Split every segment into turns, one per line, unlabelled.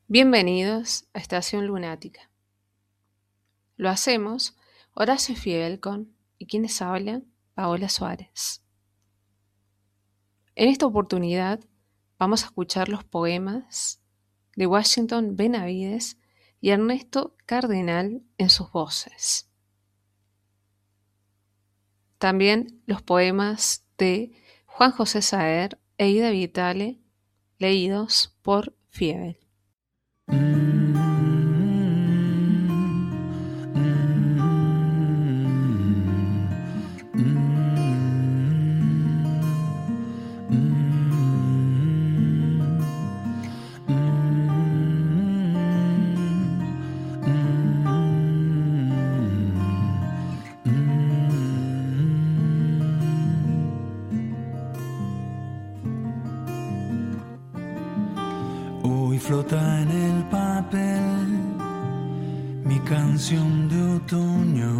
Bienvenidos a Estación Lunática. Lo hacemos Horacio Fidelcon y quienes hablan, Paola Suárez. En esta oportunidad vamos a escuchar los poemas de Washington Benavides y Ernesto Cardenal en sus voces. También los poemas de Juan José Saer e Ida Vitale, leídos por Fiebel.
Hoy flota en el papel mi canción de otoño.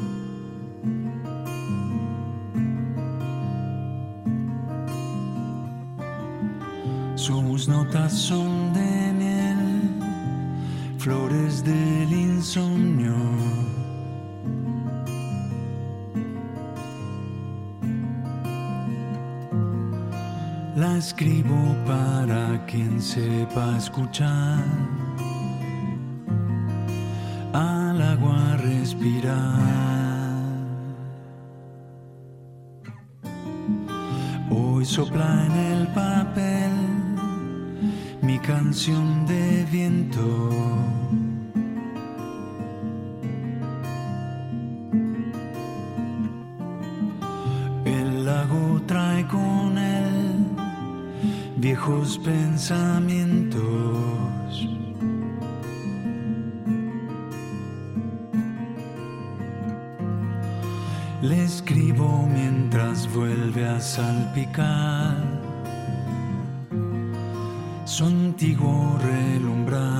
Sus notas son de miel, flores del insomnio. La escribo para quien sepa escuchar, al agua respirar. Hoy sopla en el papel mi canción de viento. El lago trae con él viejos pensamientos. Le escribo mientras vuelve a salpicar su antiguo relumbrar.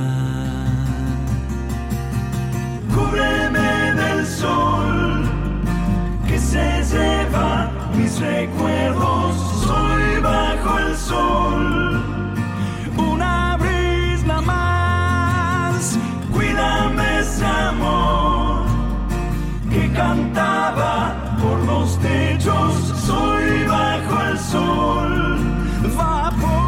Cúbreme del sol que se lleva mis recuerdos. Soy bajo el sol, una brisa más. Cuídame ese amor que cantaba por los techos. Soy bajo el sol, vapor.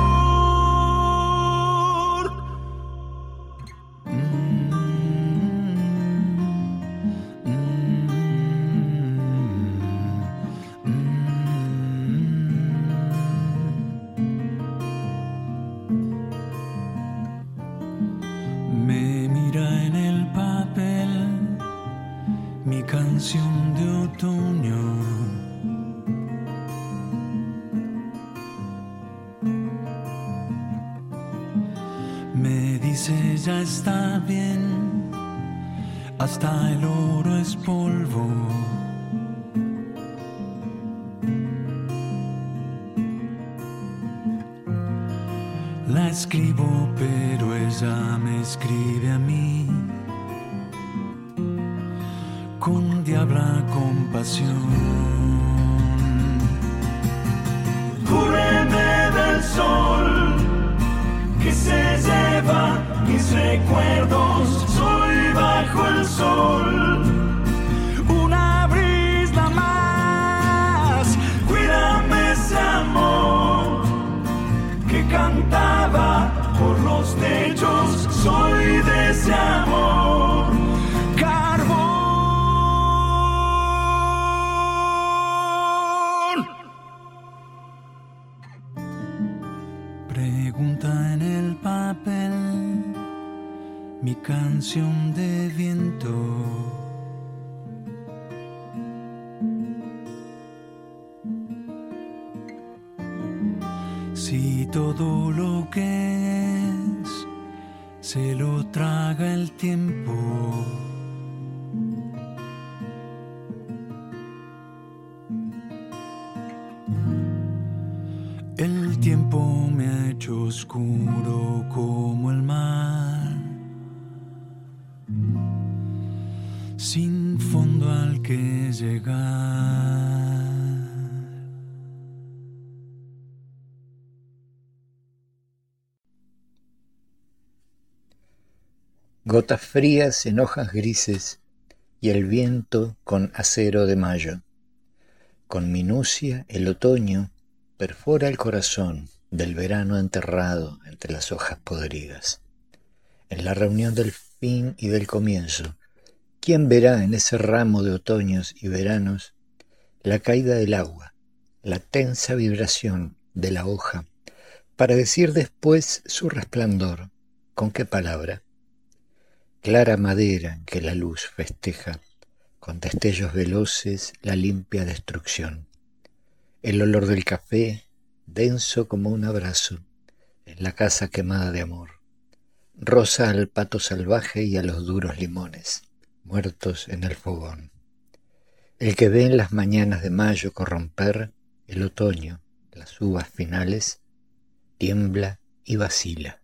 Me mira en el papel mi canción de otoño. Me dice ya está bien, hasta el oro es polvo. La escribo pero ella me escribe a mí con diabla compasión. Cúbreme del sol que se lleva mis recuerdos. Soy bajo el sol, una brisa más. Cuídame ese amor que cantaba por los techos. Soy de ese amor, carbón. Pregunta en el papel mi canción de viento. Si todo lo que es se lo traga el tiempo, el tiempo me ha hecho oscuro como el mar, sin fondo al que llegar.
gotas frías en hojas grises y el viento con acero de mayo. Con minucia el otoño perfora el corazón del verano enterrado entre las hojas podridas. En la reunión del fin y del comienzo, ¿quién verá en ese ramo de otoños y veranos la caída del agua, la tensa vibración de la hoja, para decir después su resplandor? ¿Con qué palabra? Clara madera en que la luz festeja, con destellos veloces, la limpia destrucción. El olor del café, denso como un abrazo, en la casa quemada de amor. Rosa al pato salvaje y a los duros limones, muertos en el fogón. El que ve en las mañanas de mayo corromper el otoño, las uvas finales, tiembla y vacila.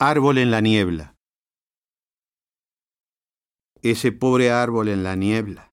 Árbol en la niebla. Ese pobre árbol en la niebla,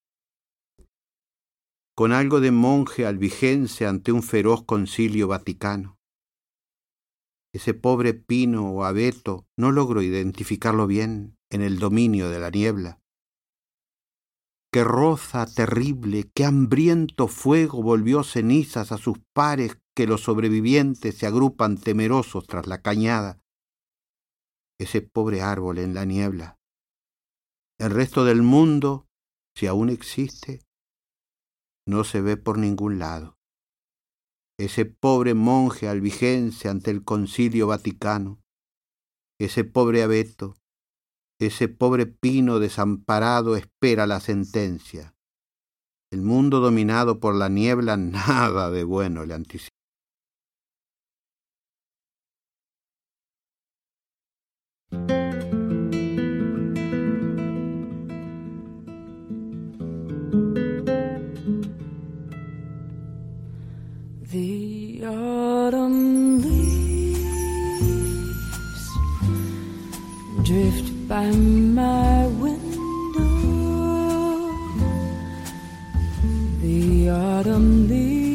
con algo de monje albigense ante un feroz concilio vaticano. Ese pobre pino o abeto, no logro identificarlo bien en el dominio de la niebla. Qué roza terrible, qué hambriento fuego volvió cenizas a sus pares que los sobrevivientes se agrupan temerosos tras la cañada. Ese pobre árbol en la niebla. El resto del mundo, si aún existe, no se ve por ningún lado. Ese pobre monje albigense ante el concilio vaticano. Ese pobre abeto. Ese pobre pino desamparado espera la sentencia. El mundo dominado por la niebla nada de bueno le anticipa.
The autumn leaves drift by my window. The autumn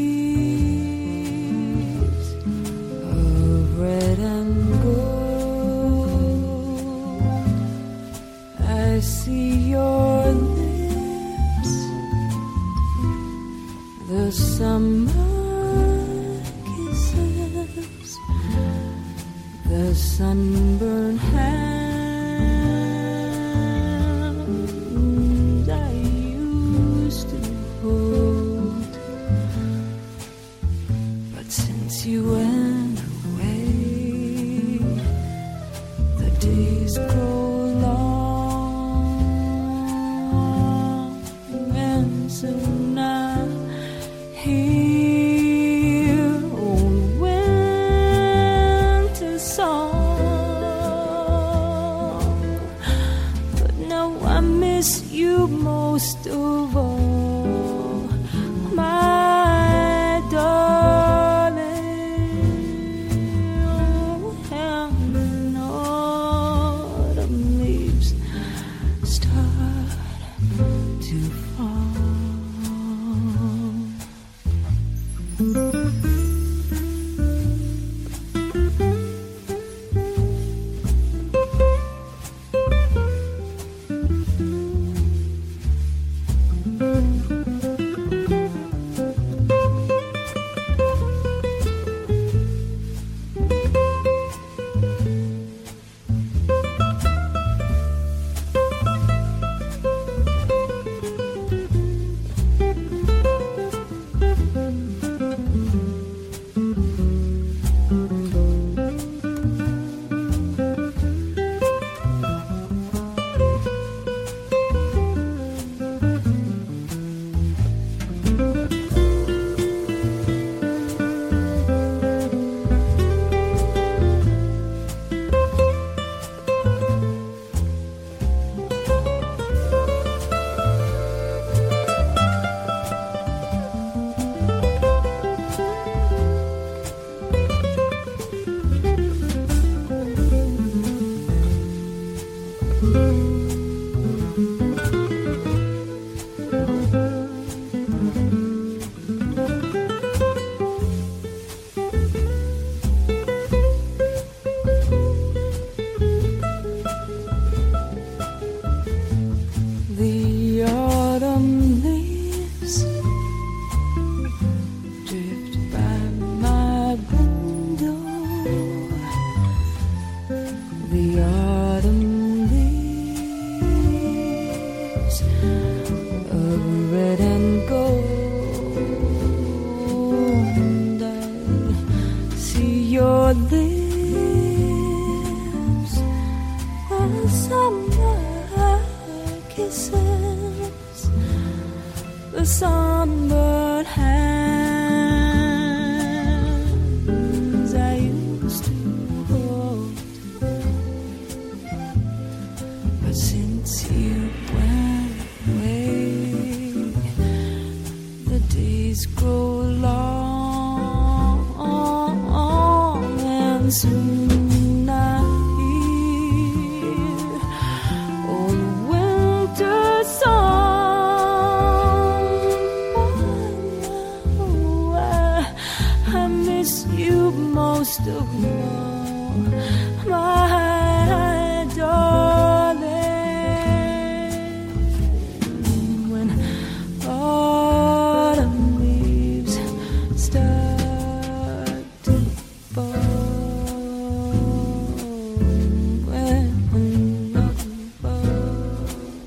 leaves of red and gold. I see your lips, the summer kisses, the sunburned hand I used to hold. But since you went away, the days grow long, and soon I hear old winter song. But now I miss you most of all, my darling. And autumn leaves start to fall. The autumn leaves drift by my window. The autumn leaves of red and gold. I see your lips, the summer kisses, the sunburned hands I used to hold. But since you went away, the days grow long, and soon I hear miss you most of all, my darling. When autumn leaves start to fall, when autumn falls,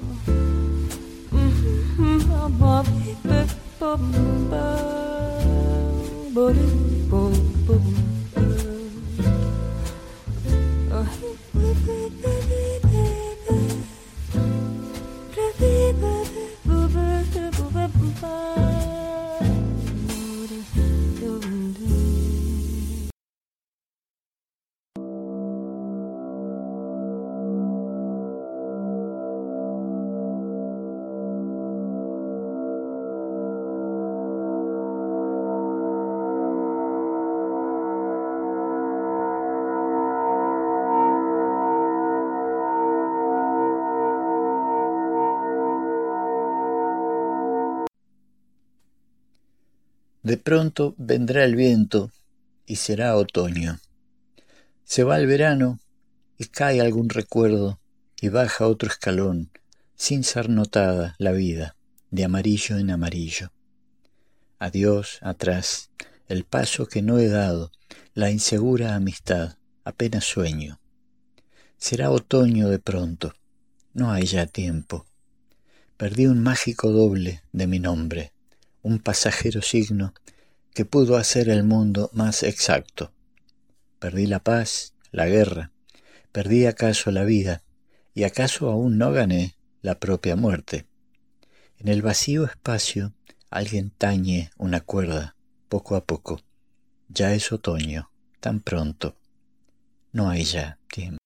De pronto vendrá el viento y será otoño. Se va el verano y cae algún recuerdo y baja otro escalón, sin ser notada la vida, de amarillo en amarillo. Adiós, atrás, el paso que no he dado, la insegura amistad, apenas sueño. Será otoño de pronto, no hay ya tiempo. Perdí un mágico doble de mi nombre, un pasajero signo que pudo hacer el mundo más exacto. Perdí la paz, la guerra, perdí acaso la vida, y acaso aún no gané la propia muerte. En el vacío espacio alguien tañe una cuerda, poco a poco. Ya es otoño, tan pronto. No hay ya tiempo.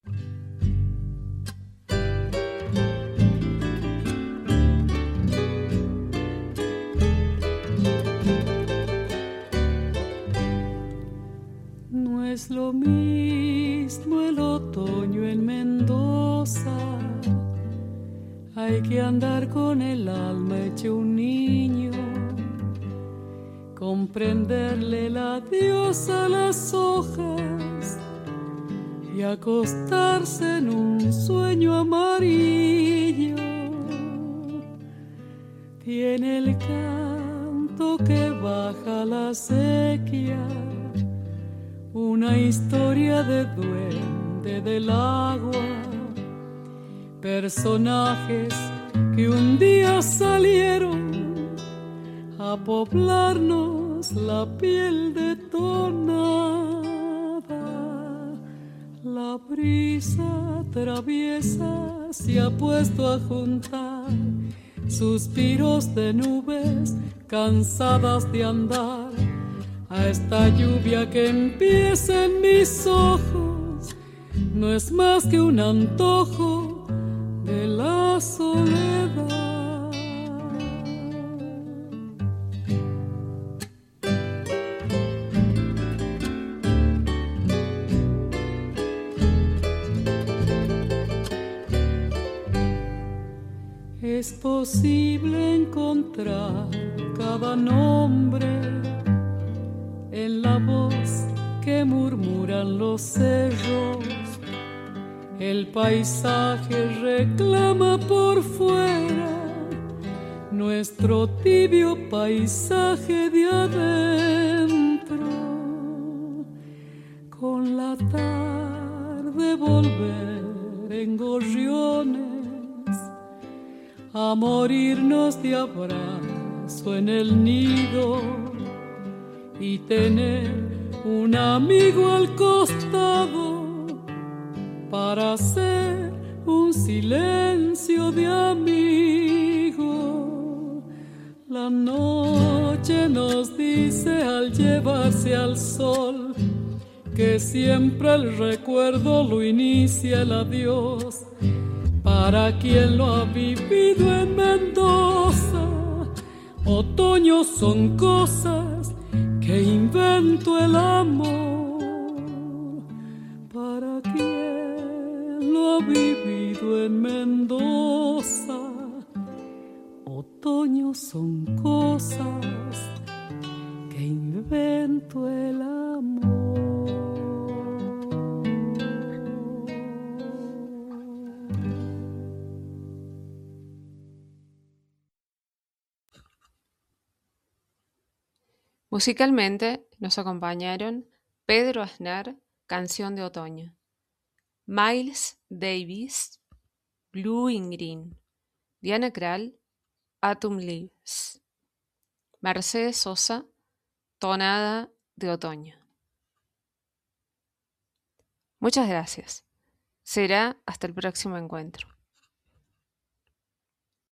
No es lo mismo el otoño en Mendoza. Hay que andar con el alma hecho un niño, comprenderle la diosa a las hojas y acostarse en un sueño amarillo. Tiene el canto que baja la sequía, una historia de duende del agua, personajes que un día salieron a poblarnos la piel detonada. La brisa traviesa se ha puesto a juntar suspiros de nubes cansadas de andar, a esta lluvia que empieza en mis ojos. No es más que un antojo de la soledad. Es posible encontrar cada nombre en la voz que murmuran los cerros. El paisaje reclama por fuera nuestro tibio paisaje de adentro. Con la tarde volver en gorriones a morirnos de abrazo en el nido y tener un amigo al costado para hacer un silencio de amigo. La noche nos dice al llevarse al sol que siempre el recuerdo lo inicia el adiós. Para quien lo ha vivido en Mendoza, otoños son cosas que inventó el amor. Para quien lo ha vivido en Mendoza, otoños son cosas que inventó muerto el amor.
Musicalmente nos acompañaron Pedro Aznar, Canción de Otoño, Miles Davis, Blue in Green, Diana Krall, Autumn Leaves, Mercedes Sosa, Tonada de Otoño. Muchas gracias. Será hasta el próximo encuentro.